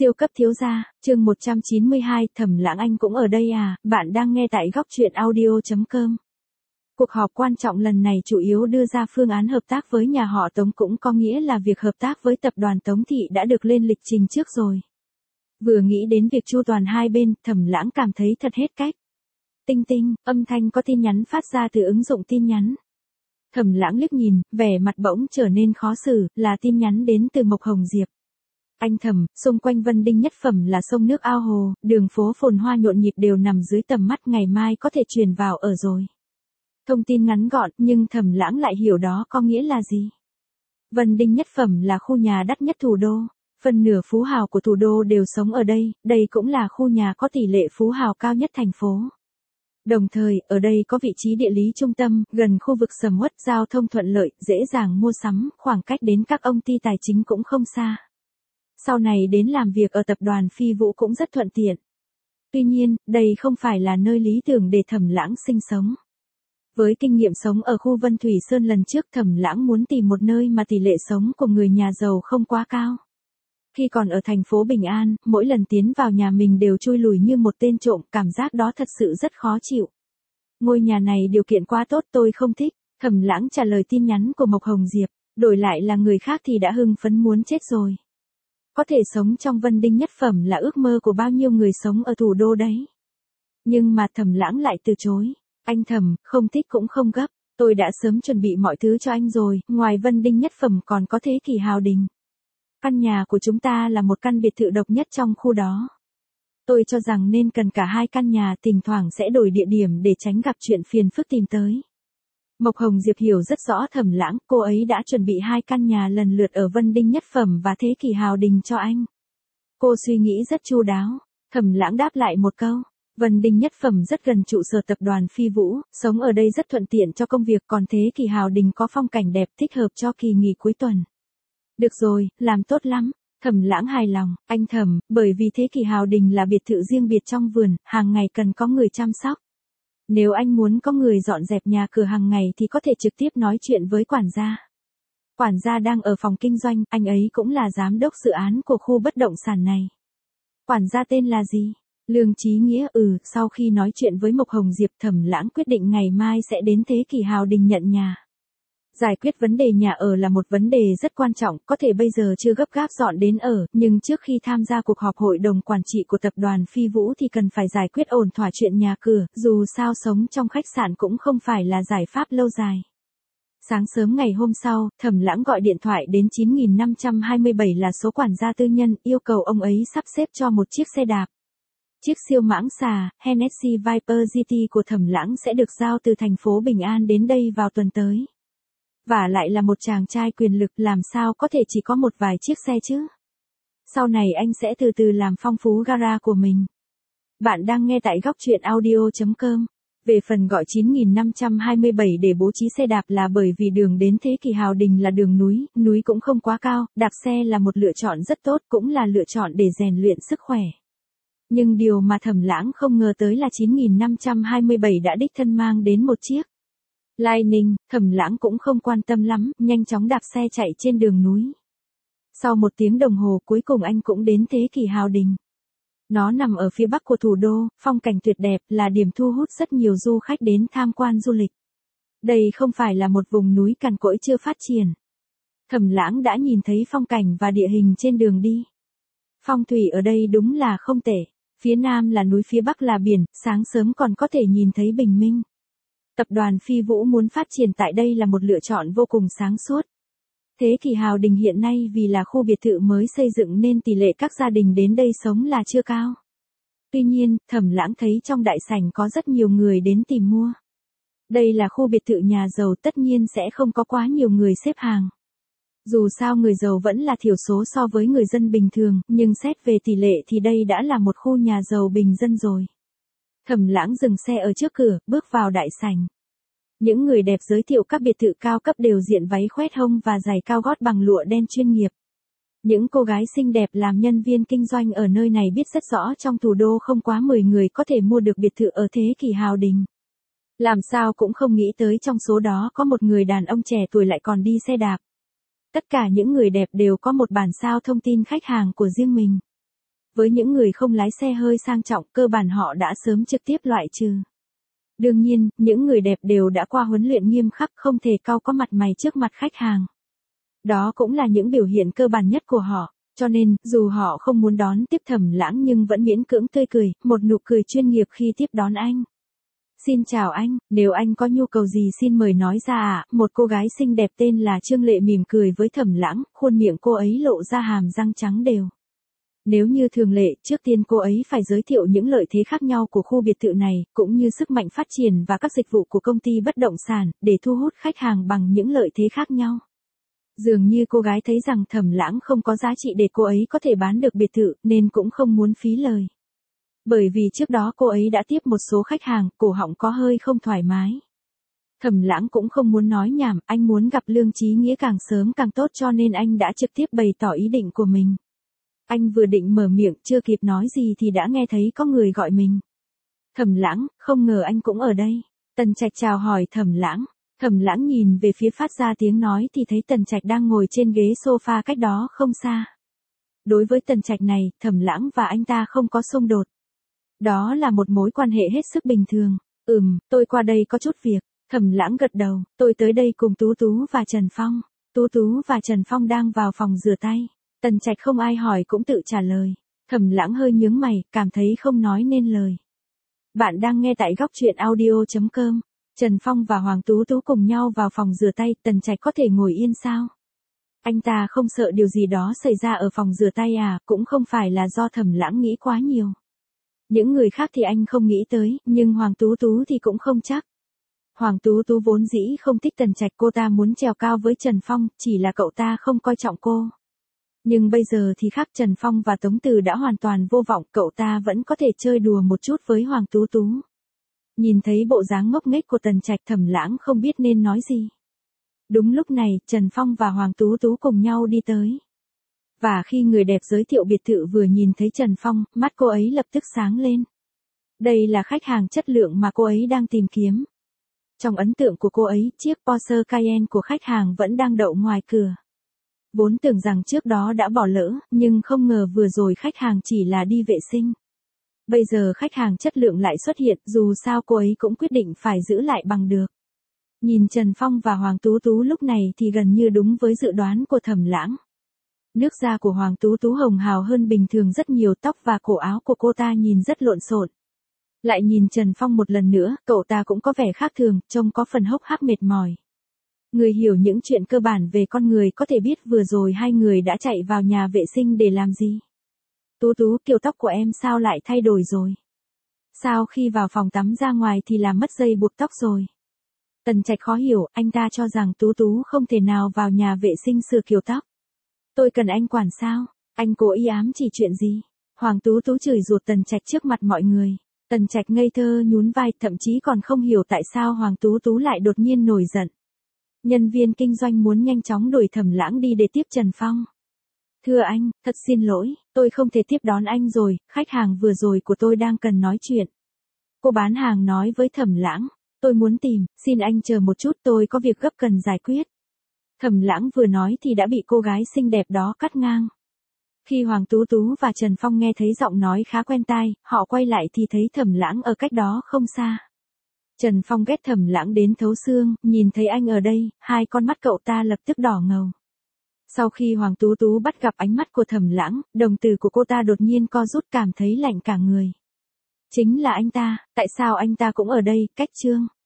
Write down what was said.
Siêu cấp thiếu gia, chương 192, Thẩm Lãng anh cũng ở đây à, bạn đang nghe tại góc truyện audio.com. Cuộc họp quan trọng lần này chủ yếu đưa ra phương án hợp tác với nhà họ Tống, cũng có nghĩa là việc hợp tác với tập đoàn Tống Thị đã được lên lịch trình trước rồi. Vừa nghĩ đến việc chu toàn hai bên, Thẩm Lãng cảm thấy thật hết cách. Tinh tinh, âm thanh có tin nhắn phát ra từ ứng dụng tin nhắn. Thẩm Lãng liếc nhìn, vẻ mặt bỗng trở nên khó xử, là tin nhắn đến từ Mộc Hồng Diệp. Anh Thẩm, xung quanh Vân Đinh nhất phẩm là sông nước ao hồ, đường phố phồn hoa nhộn nhịp đều nằm dưới tầm mắt, ngày mai có thể chuyển vào ở rồi. Thông tin ngắn gọn, nhưng Thẩm Lãng lại hiểu đó có nghĩa là gì. Vân Đinh nhất phẩm là khu nhà đắt nhất thủ đô, phần nửa phú hào của thủ đô đều sống ở đây, đây cũng là khu nhà có tỷ lệ phú hào cao nhất thành phố. Đồng thời, ở đây có vị trí địa lý trung tâm, gần khu vực sầm uất, giao thông thuận lợi, dễ dàng mua sắm, khoảng cách đến các công ty tài chính cũng không xa. Sau này đến làm việc ở tập đoàn Phi Vũ cũng rất thuận tiện. Tuy nhiên, đây không phải là nơi lý tưởng để Thẩm Lãng sinh sống. Với kinh nghiệm sống ở khu Vân Thủy Sơn lần trước, Thẩm Lãng muốn tìm một nơi mà tỷ lệ sống của người nhà giàu không quá cao. Khi còn ở thành phố Bình An, mỗi lần tiến vào nhà mình đều chui lùi như một tên trộm, cảm giác đó thật sự rất khó chịu. Ngôi nhà này điều kiện quá tốt, tôi không thích. Thẩm Lãng trả lời tin nhắn của Mộc Hồng Diệp, đổi lại là người khác thì đã hưng phấn muốn chết rồi. Có thể sống trong Vân Đinh nhất phẩm là ước mơ của bao nhiêu người sống ở thủ đô đấy. Nhưng mà Thẩm Lãng lại từ chối. Anh Thẩm, không thích cũng không gấp, tôi đã sớm chuẩn bị mọi thứ cho anh rồi, ngoài Vân Đinh nhất phẩm còn có Thế Kỷ Hào Đình. Căn nhà của chúng ta là một căn biệt thự độc nhất trong khu đó. Tôi cho rằng nên cần cả hai căn nhà, thỉnh thoảng sẽ đổi địa điểm để tránh gặp chuyện phiền phức tìm tới. Mộc Hồng Diệp hiểu rất rõ Thẩm Lãng, cô ấy đã chuẩn bị hai căn nhà lần lượt ở Vân Đinh nhất phẩm và Thế Kỷ Hào Đình cho anh. Cô suy nghĩ rất chu đáo. Thẩm Lãng đáp lại một câu, Vân Đinh nhất phẩm rất gần trụ sở tập đoàn Phi Vũ, sống ở đây rất thuận tiện cho công việc, còn Thế Kỷ Hào Đình có phong cảnh đẹp, thích hợp cho kỳ nghỉ cuối tuần. Được rồi, làm tốt lắm. Thẩm Lãng hài lòng. Anh Thẩm, bởi vì Thế Kỷ Hào Đình là biệt thự riêng biệt trong vườn, hàng ngày cần có người chăm sóc. Nếu anh muốn có người dọn dẹp nhà cửa hàng ngày thì có thể trực tiếp nói chuyện với quản gia. Quản gia đang ở phòng kinh doanh, anh ấy cũng là giám đốc dự án của khu bất động sản này. Quản gia tên là gì? Lương Chí Nghĩa. Sau khi nói chuyện với Mộc Hồng Diệp, Thẩm Lãng quyết định ngày mai sẽ đến Thế Kỷ Hào Đình nhận nhà. Giải quyết vấn đề nhà ở là một vấn đề rất quan trọng, có thể bây giờ chưa gấp gáp dọn đến ở, nhưng trước khi tham gia cuộc họp hội đồng quản trị của tập đoàn Phi Vũ thì cần phải giải quyết ổn thỏa chuyện nhà cửa, dù sao sống trong khách sạn cũng không phải là giải pháp lâu dài. Sáng sớm ngày hôm sau, Thẩm Lãng gọi điện thoại đến 9527 là số quản gia tư nhân, yêu cầu ông ấy sắp xếp cho một chiếc xe đạp. Chiếc siêu mãng xà, Hennessy Viper GT của Thẩm Lãng sẽ được giao từ thành phố Bình An đến đây vào tuần tới. Và lại là một chàng trai quyền lực, làm sao có thể chỉ có một vài chiếc xe chứ. Sau này anh sẽ từ từ làm phong phú gara của mình. Bạn đang nghe tại góc truyện audio.com. Về phần gọi 9527 để bố trí xe đạp là bởi vì đường đến Thế Kỷ Hào Đình là đường núi cũng không quá cao, đạp xe là một lựa chọn rất tốt, cũng là lựa chọn để rèn luyện sức khỏe. Nhưng điều mà Thẩm Lãng không ngờ tới là 9527 đã đích thân mang đến một chiếc Lightning. Thẩm Lãng cũng không quan tâm lắm, nhanh chóng đạp xe chạy trên đường núi. Sau 1 tiếng đồng hồ cuối cùng anh cũng đến Thế Kỷ Hào Đình. Nó nằm ở phía bắc của thủ đô, phong cảnh tuyệt đẹp, là điểm thu hút rất nhiều du khách đến tham quan du lịch. Đây không phải là một vùng núi cằn cỗi chưa phát triển. Thẩm Lãng đã nhìn thấy phong cảnh và địa hình trên đường đi. Phong thủy ở đây đúng là không tệ. Phía nam là núi, phía bắc là biển, sáng sớm còn có thể nhìn thấy bình minh. Tập đoàn Phi Vũ muốn phát triển tại đây là một lựa chọn vô cùng sáng suốt. Thế Kỷ Hào Đình hiện nay vì là khu biệt thự mới xây dựng nên tỷ lệ các gia đình đến đây sống là chưa cao. Tuy nhiên, Thẩm Lãng thấy trong đại sảnh có rất nhiều người đến tìm mua. Đây là khu biệt thự nhà giàu, tất nhiên sẽ không có quá nhiều người xếp hàng. Dù sao người giàu vẫn là thiểu số so với người dân bình thường, nhưng xét về tỷ lệ thì đây đã là một khu nhà giàu bình dân rồi. Thẩm Lãng dừng xe ở trước cửa, bước vào đại sảnh. Những người đẹp giới thiệu các biệt thự cao cấp đều diện váy khoét hông và giày cao gót bằng lụa đen chuyên nghiệp. Những cô gái xinh đẹp làm nhân viên kinh doanh ở nơi này biết rất rõ trong thủ đô không quá 10 người có thể mua được biệt thự ở Thế Kỷ Hào Đình. Làm sao cũng không nghĩ tới trong số đó có một người đàn ông trẻ tuổi lại còn đi xe đạp. Tất cả những người đẹp đều có một bản sao thông tin khách hàng của riêng mình. Với những người không lái xe hơi sang trọng, cơ bản họ đã sớm trực tiếp loại trừ. Đương nhiên, những người đẹp đều đã qua huấn luyện nghiêm khắc, không thể cau có mặt mày trước mặt khách hàng. Đó cũng là những biểu hiện cơ bản nhất của họ, cho nên, dù họ không muốn đón tiếp Thẩm Lãng nhưng vẫn miễn cưỡng tươi cười, một nụ cười chuyên nghiệp khi tiếp đón anh. Xin chào anh, nếu anh có nhu cầu gì xin mời nói ra ạ. Một cô gái xinh đẹp tên là Trương Lệ mỉm cười với Thẩm Lãng, khuôn miệng cô ấy lộ ra hàm răng trắng đều. Nếu như thường lệ, trước tiên cô ấy phải giới thiệu những lợi thế khác nhau của khu biệt thự này, cũng như sức mạnh phát triển và các dịch vụ của công ty bất động sản, để thu hút khách hàng bằng những lợi thế khác nhau. Dường như cô gái thấy rằng Thẩm Lãng không có giá trị để cô ấy có thể bán được biệt thự, nên cũng không muốn phí lời. Bởi vì trước đó cô ấy đã tiếp một số khách hàng, cổ họng có hơi không thoải mái. Thẩm Lãng cũng không muốn nói nhảm, anh muốn gặp Lương Chí Nghĩa càng sớm càng tốt cho nên anh đã trực tiếp bày tỏ ý định của mình. Anh vừa định mở miệng, chưa kịp nói gì thì đã nghe thấy có người gọi mình. Thẩm Lãng, không ngờ anh cũng ở đây. Tần Trạch chào hỏi Thẩm Lãng. Thẩm Lãng nhìn về phía phát ra tiếng nói thì thấy Tần Trạch đang ngồi trên ghế sofa cách đó không xa. Đối với Tần Trạch này, Thẩm Lãng và anh ta không có xung đột. Đó là một mối quan hệ hết sức bình thường. Tôi qua đây có chút việc. Thẩm Lãng gật đầu, tôi tới đây cùng Tú Tú và Trần Phong. Tú Tú và Trần Phong đang vào phòng rửa tay. Tần Trạch không ai hỏi cũng tự trả lời. Thẩm Lãng hơi nhướng mày, cảm thấy không nói nên lời. Bạn đang nghe tại góc truyện audio.com. Trần Phong và Hoàng Tú Tú cùng nhau vào phòng rửa tay, Tần Trạch có thể ngồi yên sao? Anh ta không sợ điều gì đó xảy ra ở phòng rửa tay à, cũng không phải là do Thẩm Lãng nghĩ quá nhiều. Những người khác thì anh không nghĩ tới, nhưng Hoàng Tú Tú thì cũng không chắc. Hoàng Tú Tú vốn dĩ không thích Tần Trạch, cô ta muốn trèo cao với Trần Phong, chỉ là cậu ta không coi trọng cô. Nhưng bây giờ thì khác, Trần Phong và Tống Từ đã hoàn toàn vô vọng, cậu ta vẫn có thể chơi đùa một chút với Hoàng Tú Tú. Nhìn thấy bộ dáng ngốc nghếch của Tần Trạch, Thẩm Lãng không biết nên nói gì. Đúng lúc này, Trần Phong và Hoàng Tú Tú cùng nhau đi tới. Và khi người đẹp giới thiệu biệt thự vừa nhìn thấy Trần Phong, mắt cô ấy lập tức sáng lên. Đây là khách hàng chất lượng mà cô ấy đang tìm kiếm. Trong ấn tượng của cô ấy, chiếc Porsche Cayenne của khách hàng vẫn đang đậu ngoài cửa. Vốn tưởng rằng trước đó đã bỏ lỡ, nhưng không ngờ vừa rồi khách hàng chỉ là đi vệ sinh. Bây giờ khách hàng chất lượng lại xuất hiện, dù sao cô ấy cũng quyết định phải giữ lại bằng được. Nhìn Trần Phong và Hoàng Tú Tú lúc này thì gần như đúng với dự đoán của Thẩm Lãng. Nước da của Hoàng Tú Tú hồng hào hơn bình thường rất nhiều, tóc và cổ áo của cô ta nhìn rất lộn xộn. Lại nhìn Trần Phong một lần nữa, cậu ta cũng có vẻ khác thường, trông có phần hốc hác mệt mỏi. Người hiểu những chuyện cơ bản về con người có thể biết vừa rồi hai người đã chạy vào nhà vệ sinh để làm gì. Tú Tú, kiểu tóc của em sao lại thay đổi rồi? Sao khi vào phòng tắm ra ngoài thì làm mất dây buộc tóc rồi? Tần Trạch khó hiểu, anh ta cho rằng Tú Tú không thể nào vào nhà vệ sinh sửa kiểu tóc. Tôi cần anh quản sao? Anh cố ý ám chỉ chuyện gì? Hoàng Tú Tú chửi rủa Tần Trạch trước mặt mọi người. Tần Trạch ngây thơ nhún vai, thậm chí còn không hiểu tại sao Hoàng Tú Tú lại đột nhiên nổi giận. Nhân viên kinh doanh muốn nhanh chóng đuổi Thẩm Lãng đi để tiếp Trần Phong. Thưa anh, thật xin lỗi, tôi không thể tiếp đón anh rồi, khách hàng vừa rồi của tôi đang cần nói chuyện. Cô bán hàng nói với Thẩm Lãng, tôi muốn tìm, xin anh chờ một chút, tôi có việc gấp cần giải quyết. Thẩm Lãng vừa nói thì đã bị cô gái xinh đẹp đó cắt ngang. Khi Hoàng Tú Tú và Trần Phong nghe thấy giọng nói khá quen tai, họ quay lại thì thấy Thẩm Lãng ở cách đó không xa. Trần Phong ghét Thẩm Lãng đến thấu xương, nhìn thấy anh ở đây, hai con mắt cậu ta lập tức đỏ ngầu. Sau khi Hoàng Tú Tú bắt gặp ánh mắt của Thẩm Lãng, đồng tử của cô ta đột nhiên co rút, cảm thấy lạnh cả người. Chính là anh ta, tại sao anh ta cũng ở đây, cách Trương